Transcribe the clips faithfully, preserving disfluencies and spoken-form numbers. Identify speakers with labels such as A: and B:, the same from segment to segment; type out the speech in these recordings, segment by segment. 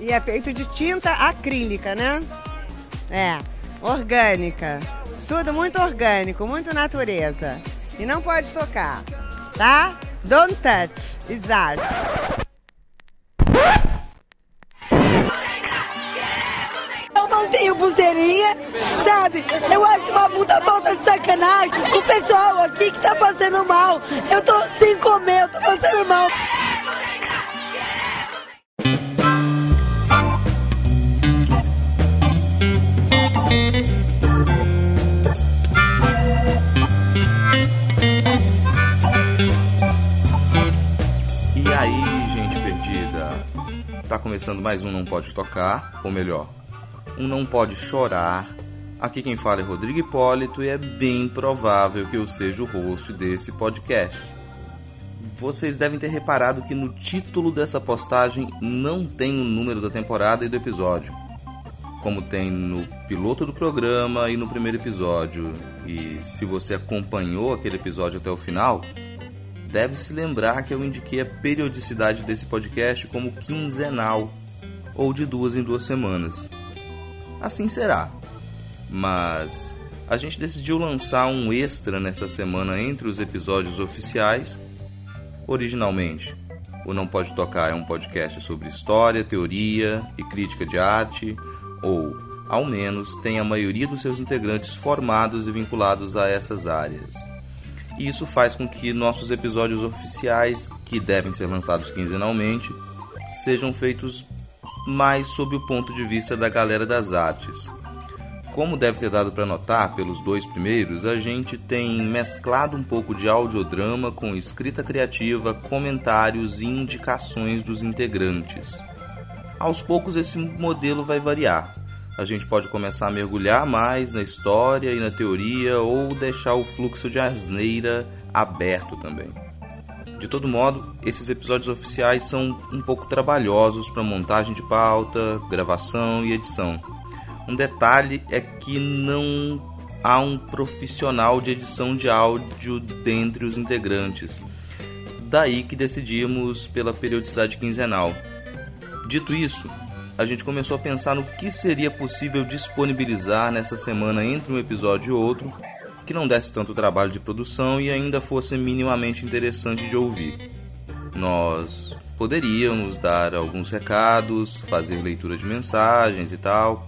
A: E é feito de tinta acrílica, né? É, orgânica. Tudo muito orgânico, muito natureza. E não pode tocar, tá? Don't touch, it's art.
B: Eu não tenho pulseirinha, sabe? Eu acho uma puta falta de sacanagem. O pessoal aqui que tá passando mal. Eu tô sem comer, eu tô passando mal.
C: E aí, gente perdida? Tá começando mais um Não Pode Tocar, ou melhor, um Não Pode Chorar. Aqui quem fala é Rodrigo Hipólito e é bem provável que eu seja o host desse podcast. Vocês devem ter reparado que no título dessa postagem não tem o número da temporada e do episódio, como tem no piloto do programa e no primeiro episódio. E se você acompanhou aquele episódio até o final, deve se lembrar que eu indiquei a periodicidade desse podcast como quinzenal, ou de duas em duas semanas. Assim será, mas a gente decidiu lançar um extra nessa semana entre os episódios oficiais. Originalmente, o Não Pode Tocar é um podcast sobre história, teoria e crítica de arte, ou, ao menos, tem a maioria dos seus integrantes formados e vinculados a essas áreas. E isso faz com que nossos episódios oficiais, que devem ser lançados quinzenalmente, sejam feitos mais sob o ponto de vista da galera das artes. Como deve ter dado para notar pelos dois primeiros, a gente tem mesclado um pouco de audiodrama com escrita criativa, comentários e indicações dos integrantes. Aos poucos esse modelo vai variar. A gente pode começar a mergulhar mais na história e na teoria ou deixar o fluxo de asneira aberto também. De todo modo, esses episódios oficiais são um pouco trabalhosos para montagem de pauta, gravação e edição. Um detalhe é que não há um profissional de edição de áudio dentre os integrantes. Daí que decidimos pela periodicidade quinzenal. Dito isso, a gente começou a pensar no que seria possível disponibilizar nessa semana entre um episódio e outro, que não desse tanto trabalho de produção e ainda fosse minimamente interessante de ouvir. Nós poderíamos dar alguns recados, fazer leitura de mensagens e tal,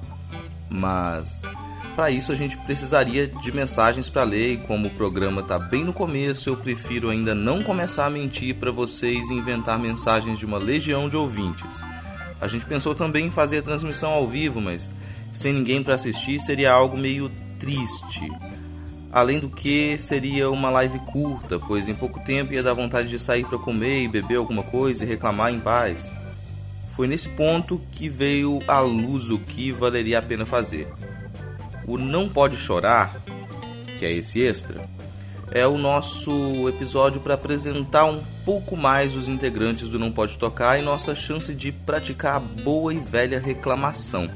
C: mas para isso a gente precisaria de mensagens para ler e como o programa está bem no começo, eu prefiro ainda não começar a mentir para vocês e inventar mensagens de uma legião de ouvintes. A gente pensou também em fazer a transmissão ao vivo, mas sem ninguém para assistir seria algo meio triste. Além do que, seria uma live curta, pois em pouco tempo ia dar vontade de sair para comer e beber alguma coisa e reclamar em paz. Foi nesse ponto que veio à luz o que valeria a pena fazer. O Não Pode Chorar, que é esse extra, é o nosso episódio para apresentar um pouco mais os integrantes do Não Pode Tocar e nossa chance de praticar a boa e velha reclamação.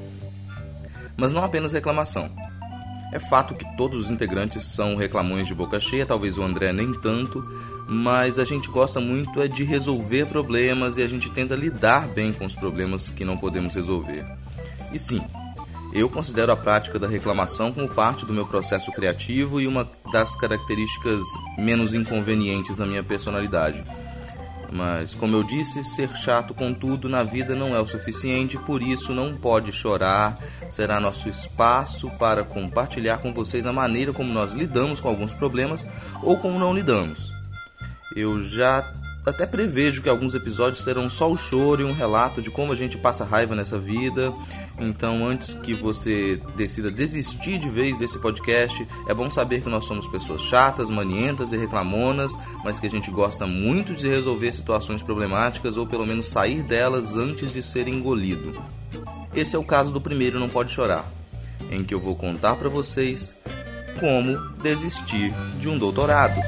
C: Mas não apenas reclamação. É fato que todos os integrantes são reclamões de boca cheia, talvez o André nem tanto, mas a gente gosta muito é de resolver problemas e a gente tenta lidar bem com os problemas que não podemos resolver. E sim, eu considero a prática da reclamação como parte do meu processo criativo e uma das características menos inconvenientes na minha personalidade. Mas, como eu disse, ser chato com tudo na vida não é o suficiente, por isso Não Pode Chorar será nosso espaço para compartilhar com vocês a maneira como nós lidamos com alguns problemas ou como não lidamos. Eu já até prevejo que alguns episódios terão só o choro e um relato de como a gente passa raiva nessa vida. Então, antes que você decida desistir de vez desse podcast, é bom saber que nós somos pessoas chatas, manientas e reclamonas, mas que a gente gosta muito de resolver situações problemáticas ou pelo menos sair delas antes de ser engolido. Esse é o caso do primeiro Não Pode Chorar, em que eu vou contar para vocês como desistir de um doutorado.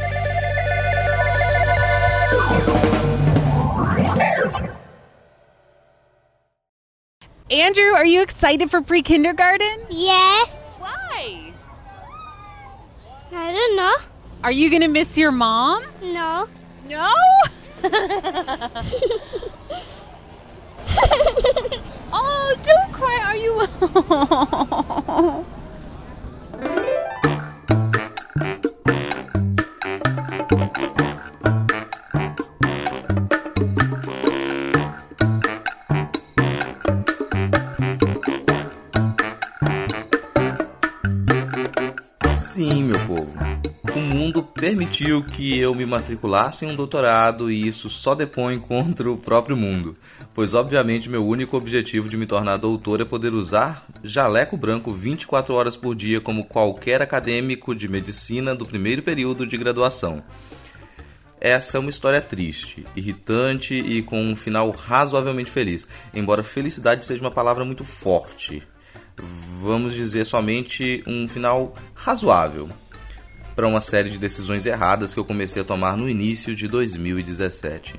D: Andrew, are you excited for pre-kindergarten?
E: Yes.
D: Why?
E: I don't know.
D: Are you going to miss your mom?
E: No.
D: No? Oh, don't cry. Are you...
C: Sim, meu povo. O mundo permitiu que eu me matriculasse em um doutorado e isso só depõe contra o próprio mundo, pois obviamente meu único objetivo de me tornar doutor é poder usar jaleco branco vinte e quatro horas por dia como qualquer acadêmico de medicina do primeiro período de graduação. Essa é uma história triste, irritante e com um final razoavelmente feliz, embora felicidade seja uma palavra muito forte. Vamos dizer somente um final razoável para uma série de decisões erradas que eu comecei a tomar no início de dois mil e dezessete.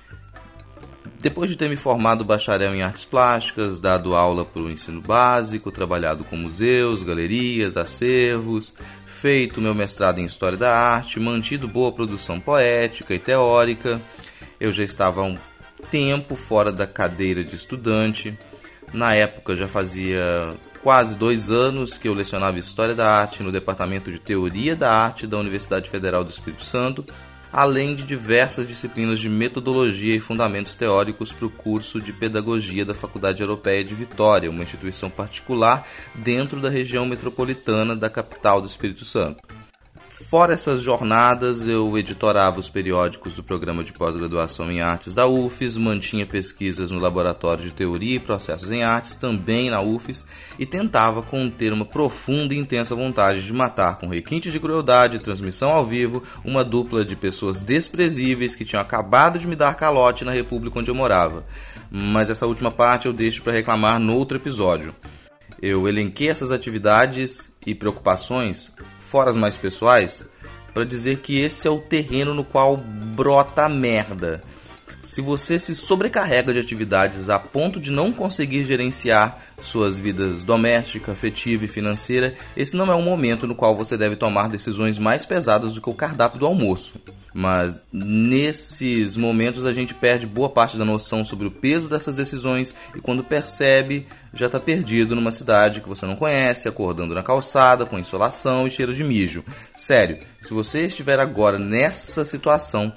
C: Depois de ter me formado bacharel em artes plásticas, dado aula para o ensino básico, trabalhado com museus, galerias, acervos, feito meu mestrado em História da Arte, mantido boa produção poética e teórica, eu já estava há um tempo fora da cadeira de estudante. Na época já fazia quase dois anos que eu lecionava História da Arte no Departamento de Teoria da Arte da Universidade Federal do Espírito Santo, além de diversas disciplinas de metodologia e fundamentos teóricos para o curso de Pedagogia da Faculdade Europeia de Vitória, uma instituição particular dentro da região metropolitana da capital do Espírito Santo. Fora essas jornadas, eu editorava os periódicos do programa de pós-graduação em artes da U F E S, mantinha pesquisas no Laboratório de Teoria e Processos em Artes, também na U F E S, e tentava conter uma profunda e intensa vontade de matar com requintes de crueldade e transmissão ao vivo uma dupla de pessoas desprezíveis que tinham acabado de me dar calote na república onde eu morava. Mas essa última parte eu deixo para reclamar no outro episódio. Eu elenquei essas atividades e preocupações, fora as mais pessoais, para dizer que esse é o terreno no qual brota a merda. Se você se sobrecarrega de atividades a ponto de não conseguir gerenciar suas vidas doméstica, afetiva e financeira, esse não é um momento no qual você deve tomar decisões mais pesadas do que o cardápio do almoço. Mas nesses momentos a gente perde boa parte da noção sobre o peso dessas decisões e quando percebe, já está perdido numa cidade que você não conhece, acordando na calçada, com insolação e cheiro de mijo. Sério, se você estiver agora nessa situação,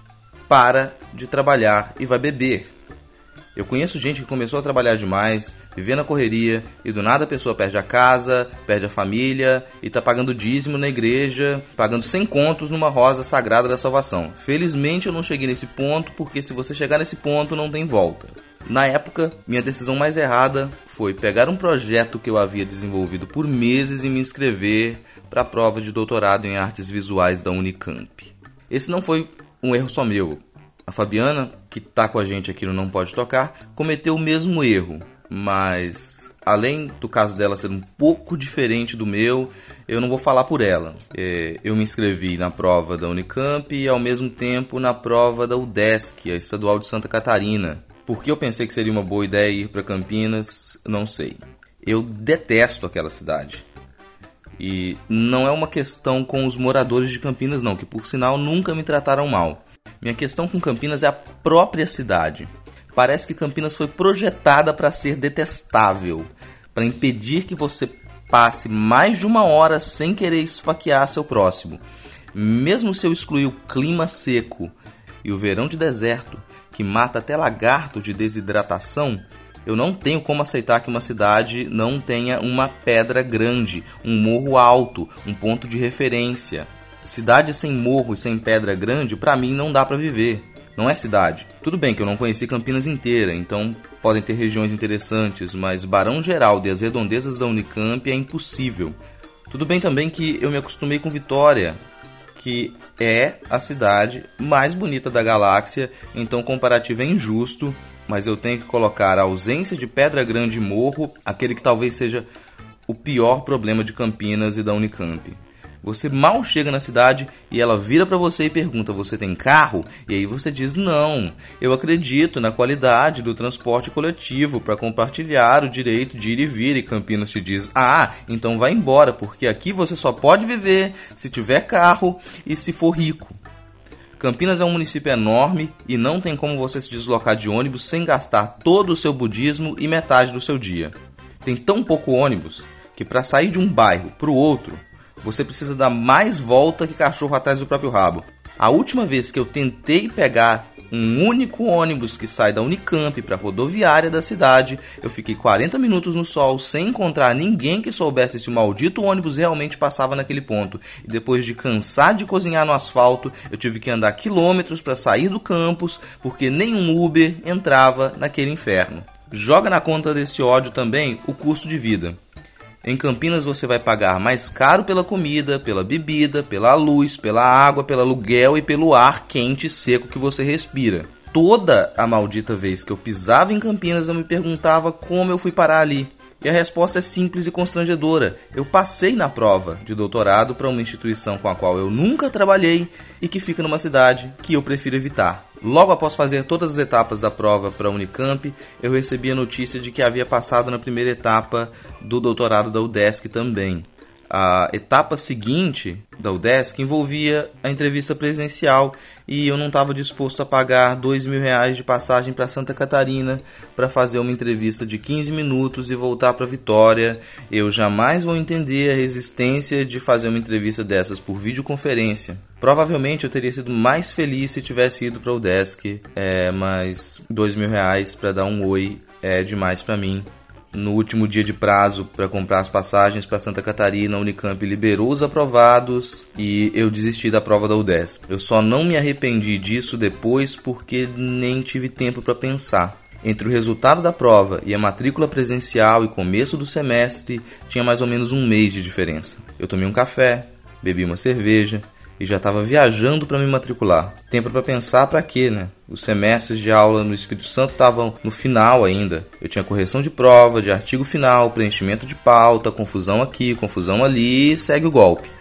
C: para de trabalhar e vai beber. Eu conheço gente que começou a trabalhar demais, viver na correria, e do nada a pessoa perde a casa, perde a família, e tá pagando dízimo na igreja, pagando cem contos numa rosa sagrada da salvação. Felizmente eu não cheguei nesse ponto, porque se você chegar nesse ponto não tem volta. Na época, minha decisão mais errada foi pegar um projeto que eu havia desenvolvido por meses e me inscrever para a prova de doutorado em artes visuais da Unicamp. Esse não foi um erro só meu. A Fabiana, que está com a gente aqui no Não Pode Tocar, cometeu o mesmo erro, mas além do caso dela ser um pouco diferente do meu, eu não vou falar por ela. É, eu me inscrevi na prova da Unicamp e ao mesmo tempo na prova da UDESC, a Estadual de Santa Catarina. Por que eu pensei que seria uma boa ideia ir para Campinas, não sei. Eu detesto aquela cidade. E não é uma questão com os moradores de Campinas não, que por sinal nunca me trataram mal. Minha questão com Campinas é a própria cidade. Parece que Campinas foi projetada para ser detestável, para impedir que você passe mais de uma hora sem querer esfaquear seu próximo. Mesmo se eu excluir o clima seco e o verão de deserto, que mata até lagarto de desidratação, eu não tenho como aceitar que uma cidade não tenha uma pedra grande, um morro alto, um ponto de referência. Cidade sem morro e sem pedra grande, pra mim, não dá pra viver. Não é cidade. Tudo bem que eu não conheci Campinas inteira, então podem ter regiões interessantes, mas Barão Geraldo e as redondezas da Unicamp é impossível. Tudo bem também que eu me acostumei com Vitória, que é a cidade mais bonita da galáxia, então o comparativo é injusto, mas eu tenho que colocar a ausência de pedra grande e morro, aquele que talvez seja o pior problema de Campinas e da Unicamp. Você mal chega na cidade e ela vira para você e pergunta: você tem carro? E aí você diz: não, eu acredito na qualidade do transporte coletivo para compartilhar o direito de ir e vir. E Campinas te diz: ah, então vai embora, porque aqui você só pode viver se tiver carro e se for rico. Campinas é um município enorme e não tem como você se deslocar de ônibus sem gastar todo o seu budismo e metade do seu dia. Tem tão pouco ônibus que para sair de um bairro para o outro, você precisa dar mais volta que cachorro atrás do próprio rabo. A última vez que eu tentei pegar um único ônibus que sai da Unicamp para a rodoviária da cidade, eu fiquei quarenta minutos no sol sem encontrar ninguém que soubesse se o maldito ônibus realmente passava naquele ponto. E depois de cansar de cozinhar no asfalto, eu tive que andar quilômetros para sair do campus, porque nenhum Uber entrava naquele inferno. Joga na conta desse ódio também o custo de vida. Em Campinas você vai pagar mais caro pela comida, pela bebida, pela luz, pela água, pelo aluguel e pelo ar quente e seco que você respira. Toda a maldita vez que eu pisava em Campinas eu me perguntava como eu fui parar ali. E a resposta é simples e constrangedora. Eu passei na prova de doutorado para uma instituição com a qual eu nunca trabalhei e que fica numa cidade que eu prefiro evitar. Logo após fazer todas as etapas da prova para a Unicamp, eu recebi a notícia de que havia passado na primeira etapa do doutorado da UDESC também. A etapa seguinte da UDESC envolvia a entrevista presencial e eu não estava disposto a pagar dois mil reais de passagem para Santa Catarina para fazer uma entrevista de quinze minutos e voltar para Vitória. Eu jamais vou entender a resistência de fazer uma entrevista dessas por videoconferência. Provavelmente eu teria sido mais feliz se tivesse ido para a UDESC, é, mas dois mil reais para dar um oi é demais para mim. No último dia de prazo para comprar as passagens para Santa Catarina, a Unicamp liberou os aprovados e eu desisti da prova da UDESC. Eu só não me arrependi disso depois porque nem tive tempo para pensar. Entre o resultado da prova e a matrícula presencial e começo do semestre, tinha mais ou menos um mês de diferença. Eu tomei um café, bebi uma cerveja e já estava viajando para me matricular. Tempo para pensar para quê, né? Os semestres de aula no Espírito Santo estavam no final ainda. Eu tinha correção de prova, de artigo final, preenchimento de pauta, confusão aqui, confusão ali, segue o golpe.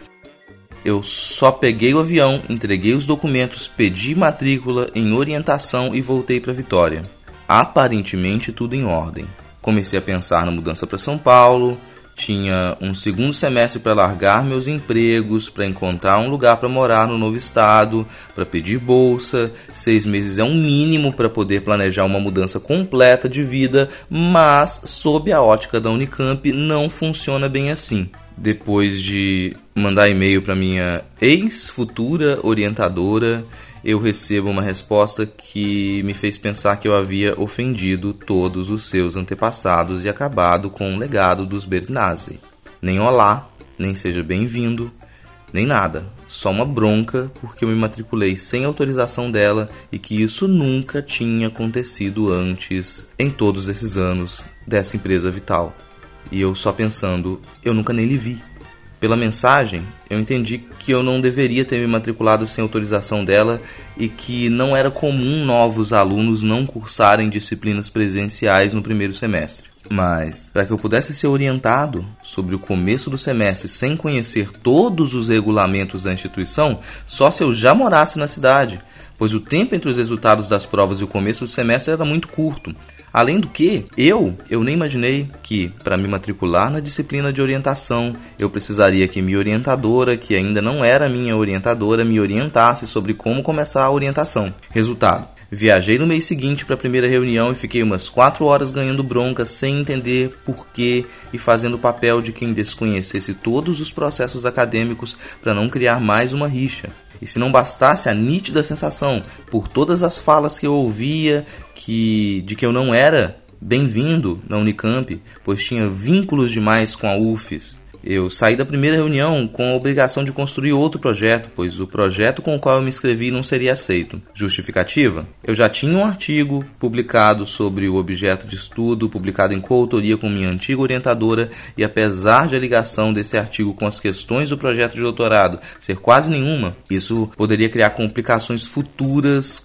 C: Eu só peguei o avião, entreguei os documentos, pedi matrícula em orientação e voltei para Vitória. Aparentemente tudo em ordem. Comecei a pensar na mudança para São Paulo. Tinha um segundo semestre para largar meus empregos, para encontrar um lugar para morar no novo estado, para pedir bolsa. Seis meses é um mínimo para poder planejar uma mudança completa de vida, mas, sob a ótica da Unicamp, não funciona bem assim. Depois de mandar e-mail para minha ex-futura orientadora, eu recebo uma resposta que me fez pensar que eu havia ofendido todos os seus antepassados e acabado com o legado dos Bernazzi. Nem olá, nem seja bem-vindo, nem nada. Só uma bronca porque eu me matriculei sem autorização dela e que isso nunca tinha acontecido antes em todos esses anos dessa empresa vital. E eu só pensando, eu nunca nem lhe vi. Pela mensagem, eu entendi que eu não deveria ter me matriculado sem autorização dela e que não era comum novos alunos não cursarem disciplinas presenciais no primeiro semestre. Mas, para que eu pudesse ser orientado sobre o começo do semestre sem conhecer todos os regulamentos da instituição, só se eu já morasse na cidade, pois o tempo entre os resultados das provas e o começo do semestre era muito curto. Além do que, eu, eu nem imaginei que, para me matricular na disciplina de orientação, eu precisaria que minha orientadora, que ainda não era minha orientadora, me orientasse sobre como começar a orientação. Resultado, viajei no mês seguinte para a primeira reunião e fiquei umas quatro horas ganhando bronca sem entender porquê e fazendo o papel de quem desconhecesse todos os processos acadêmicos para não criar mais uma rixa. E se não bastasse a nítida sensação, por todas as falas que eu ouvia, que, de que eu não era bem-vindo na Unicamp, pois tinha vínculos demais com a U F S, eu saí da primeira reunião com a obrigação de construir outro projeto, pois o projeto com o qual eu me inscrevi não seria aceito. Justificativa? Eu já tinha um artigo publicado sobre o objeto de estudo, publicado em coautoria com minha antiga orientadora, e apesar de a ligação desse artigo com as questões do projeto de doutorado ser quase nenhuma, isso poderia criar complicações futuras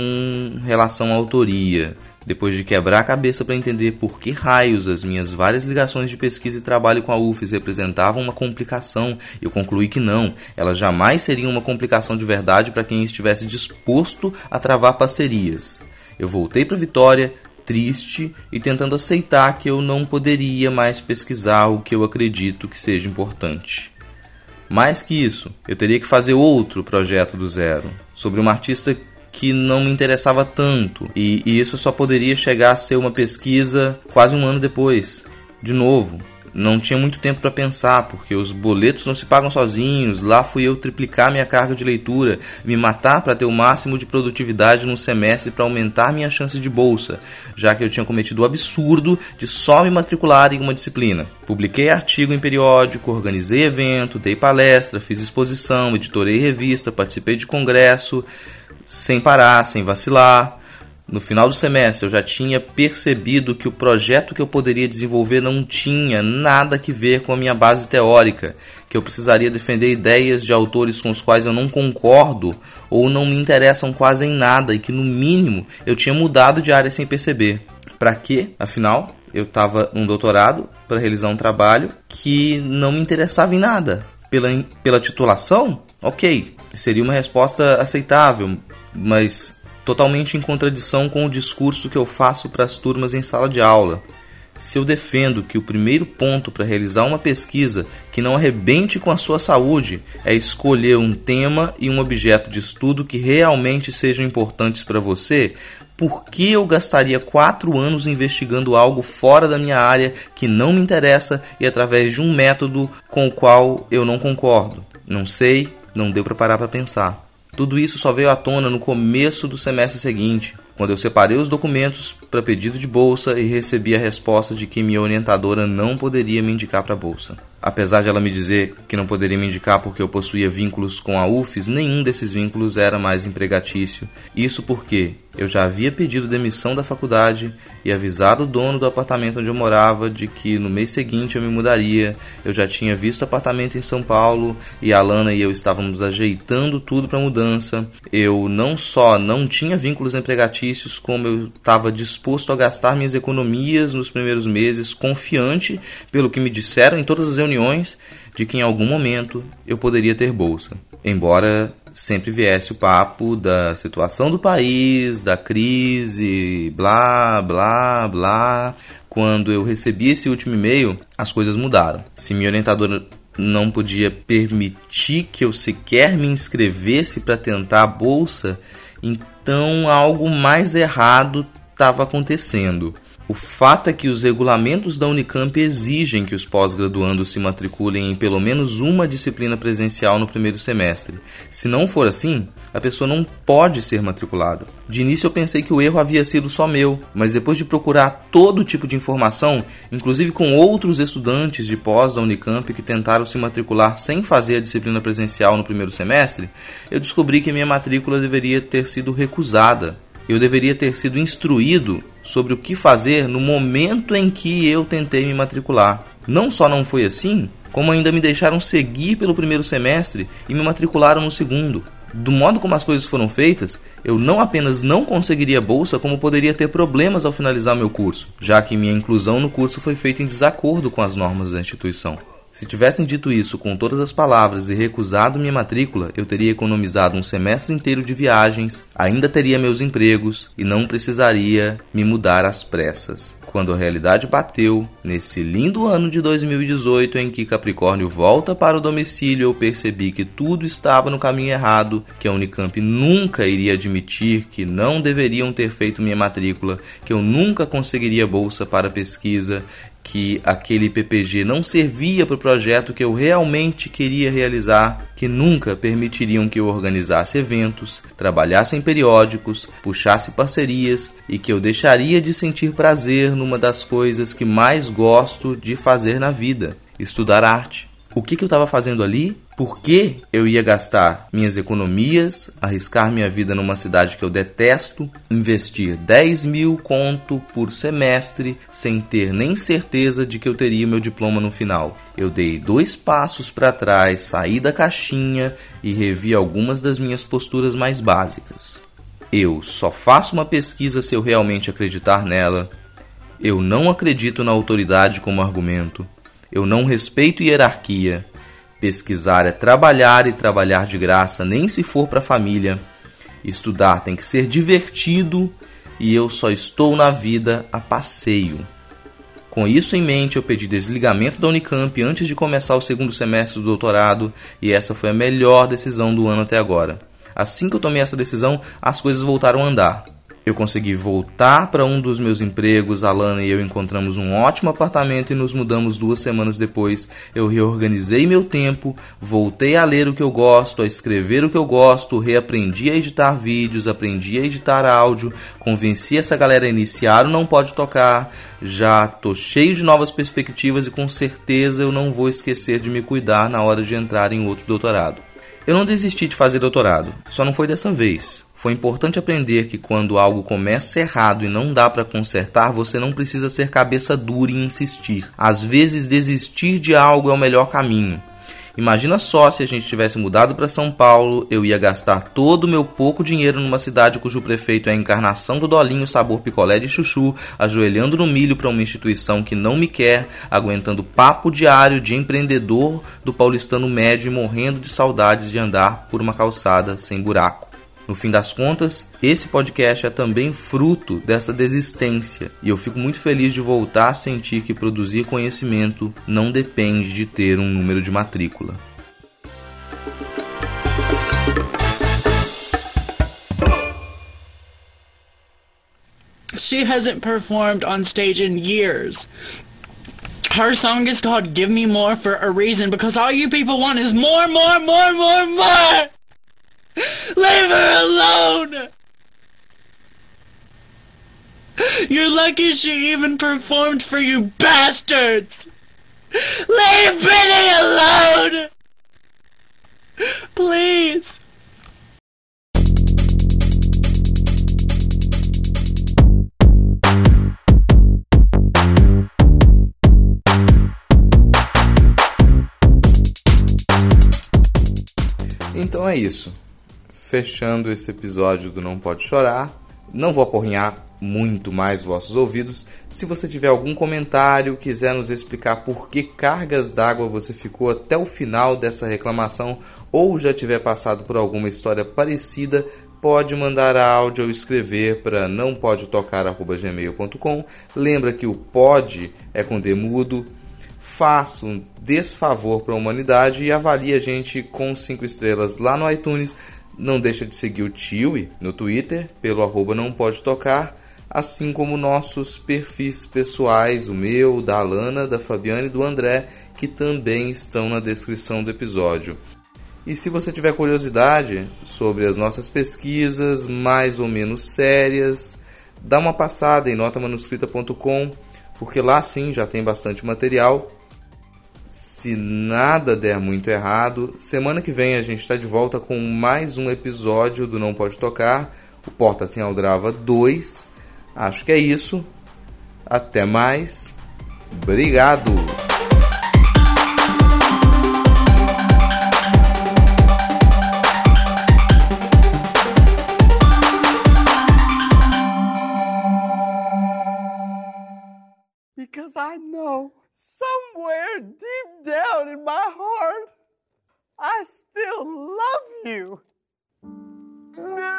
C: com relação à autoria. Depois de quebrar a cabeça para entender por que raios as minhas várias ligações de pesquisa e trabalho com a U F S representavam uma complicação, eu concluí que não, elas jamais seriam uma complicação de verdade para quem estivesse disposto a travar parcerias. Eu voltei para Vitória, triste e tentando aceitar que eu não poderia mais pesquisar o que eu acredito que seja importante. Mais que isso, eu teria que fazer outro projeto do zero, sobre uma artista que não me interessava tanto, e, e isso só poderia chegar a ser uma pesquisa quase um ano depois, de novo. Não tinha muito tempo para pensar, porque os boletos não se pagam sozinhos. Lá fui eu triplicar minha carga de leitura, me matar para ter o máximo de produtividade no semestre para aumentar minha chance de bolsa, já que eu tinha cometido o absurdo de só me matricular em uma disciplina. Publiquei artigo em periódico, organizei evento, dei palestra, fiz exposição, editorei revista, participei de congresso, sem parar, sem vacilar. No final do semestre eu já tinha percebido que o projeto que eu poderia desenvolver não tinha nada a ver com a minha base teórica, que eu precisaria defender ideias de autores com os quais eu não concordo ou não me interessam quase em nada e que no mínimo eu tinha mudado de área sem perceber. Para quê? Afinal, eu estava num doutorado para realizar um trabalho que não me interessava em nada. Pela, pela titulação, ok, seria uma resposta aceitável, mas totalmente em contradição com o discurso que eu faço para as turmas em sala de aula. Se eu defendo que o primeiro ponto para realizar uma pesquisa que não arrebente com a sua saúde é escolher um tema e um objeto de estudo que realmente sejam importantes para você, por que eu gastaria quatro anos investigando algo fora da minha área que não me interessa e através de um método com o qual eu não concordo? Não sei, não deu para parar para pensar. Tudo isso só veio à tona no começo do semestre seguinte, quando eu separei os documentos para pedido de bolsa e recebi a resposta de que minha orientadora não poderia me indicar para a bolsa. Apesar de ela me dizer que não poderia me indicar porque eu possuía vínculos com a U F E S, nenhum desses vínculos era mais empregatício. Isso porque eu já havia pedido demissão da faculdade e avisado o dono do apartamento onde eu morava de que no mês seguinte eu me mudaria. Eu já tinha visto apartamento em São Paulo e a Lana e eu estávamos ajeitando tudo para a mudança. Eu não só não tinha vínculos empregatícios, como eu estava disposto a gastar minhas economias nos primeiros meses, confiante pelo que me disseram em todas as reuniões de que em algum momento eu poderia ter bolsa. Embora sempre viesse o papo da situação do país, da crise, blá, blá, blá. Quando eu recebi esse último e-mail, as coisas mudaram. Se minha orientadora não podia permitir que eu sequer me inscrevesse para tentar a bolsa, então algo mais errado estava acontecendo. O fato é que os regulamentos da Unicamp exigem que os pós-graduandos se matriculem em pelo menos uma disciplina presencial no primeiro semestre. Se não for assim, a pessoa não pode ser matriculada. De início eu pensei que o erro havia sido só meu, mas depois de procurar todo tipo de informação, inclusive com outros estudantes de pós da Unicamp que tentaram se matricular sem fazer a disciplina presencial no primeiro semestre, eu descobri que minha matrícula deveria ter sido recusada. Eu deveria ter sido instruído sobre o que fazer no momento em que eu tentei me matricular. Não só não foi assim, como ainda me deixaram seguir pelo primeiro semestre e me matricularam no segundo. Do modo como as coisas foram feitas, eu não apenas não conseguiria bolsa, como poderia ter problemas ao finalizar meu curso, já que minha inclusão no curso foi feita em desacordo com as normas da instituição. Se tivessem dito isso com todas as palavras e recusado minha matrícula, eu teria economizado um semestre inteiro de viagens, ainda teria meus empregos e não precisaria me mudar às pressas. Quando a realidade bateu, nesse lindo ano de dois mil e dezoito, em que Capricórnio volta para o domicílio, eu percebi que tudo estava no caminho errado, que a Unicamp nunca iria admitir que não deveriam ter feito minha matrícula, que eu nunca conseguiria bolsa para pesquisa, que aquele P P G não servia para o projeto que eu realmente queria realizar, que nunca permitiriam que eu organizasse eventos, trabalhasse em periódicos, puxasse parcerias e que eu deixaria de sentir prazer numa das coisas que mais gosto de fazer na vida, estudar arte. O que, que eu estava fazendo ali? Por que eu ia gastar minhas economias, arriscar minha vida numa cidade que eu detesto, investir dez mil conto por semestre sem ter nem certeza de que eu teria meu diploma no final? Eu dei dois passos para trás, saí da caixinha e revi algumas das minhas posturas mais básicas. Eu só faço uma pesquisa se eu realmente acreditar nela. Eu não acredito na autoridade como argumento. Eu não respeito hierarquia. Pesquisar é trabalhar e trabalhar de graça, nem se for para a família. Estudar tem que ser divertido e eu só estou na vida a passeio. Com isso em mente, eu pedi desligamento da Unicamp antes de começar o segundo semestre do doutorado, e essa foi a melhor decisão do ano até agora. Assim que eu tomei essa decisão, as coisas voltaram a andar. Eu consegui voltar para um dos meus empregos, a Lana e eu encontramos um ótimo apartamento e nos mudamos duas semanas depois. Eu reorganizei meu tempo, voltei a ler o que eu gosto, a escrever o que eu gosto, reaprendi a editar vídeos, aprendi a editar áudio, convenci essa galera a iniciar o Não Pode Tocar, já tô cheio de novas perspectivas e com certeza eu não vou esquecer de me cuidar na hora de entrar em outro doutorado. Eu não desisti de fazer doutorado, só não foi dessa vez. Foi importante aprender que quando algo começa errado e não dá para consertar, você não precisa ser cabeça dura e insistir. Às vezes, desistir de algo é o melhor caminho. Imagina só se a gente tivesse mudado para São Paulo, eu ia gastar todo o meu pouco dinheiro numa cidade cujo prefeito é a encarnação do dolinho sabor picolé de chuchu, ajoelhando no milho para uma instituição que não me quer, aguentando papo diário de empreendedor do paulistano médio e morrendo de saudades de andar por uma calçada sem buraco. No fim das contas, esse podcast é também fruto dessa desistência e eu fico muito feliz de voltar a sentir que produzir conhecimento não depende de ter um número de matrícula.
F: She hasn't performed on stage in years. Her song is called Give Me More for a reason, because all you people want is more, more, more, more, more! Leave her alone! You're lucky she even performed for you bastards! Leave Britney alone! Please!
C: Então é isso. Fechando esse episódio do Não Pode Chorar. Não vou aporrinhar muito mais vossos ouvidos. Se você tiver algum comentário, quiser nos explicar por que cargas d'água você ficou até o final dessa reclamação ou já tiver passado por alguma história parecida, pode mandar áudio ou escrever para não pode tocar arroba gmail ponto com. Lembra que o pode é com D mudo. Faça um desfavor para a humanidade e avalie a gente com cinco estrelas lá no iTunes. Não deixa de seguir o Tiwi no Twitter, pelo arroba não pode tocar, assim como nossos perfis pessoais, o meu, da Alana, da Fabiana e do André, que também estão na descrição do episódio. E se você tiver curiosidade sobre as nossas pesquisas, mais ou menos sérias, dá uma passada em nota manuscrita ponto com, porque lá sim já tem bastante material. Se nada der muito errado, semana que vem a gente está de volta com mais um episódio do Não Pode Tocar, o Porta Sem Aldrava dois. Acho que é isso. Até mais. Obrigado.
G: Because I know somewhere deep down in my heart, I still love you.